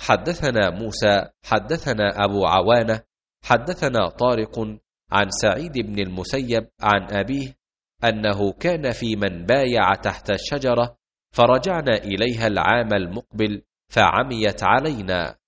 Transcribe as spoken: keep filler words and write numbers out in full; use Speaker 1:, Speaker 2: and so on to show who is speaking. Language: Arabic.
Speaker 1: حدثنا موسى حدثنا أبو عوانة حدثنا طارق عن سعيد بن المسيب عن أبيه أنه كان في من بايع تحت الشجرة فرجعنا إليها العام المقبل فعميت علينا،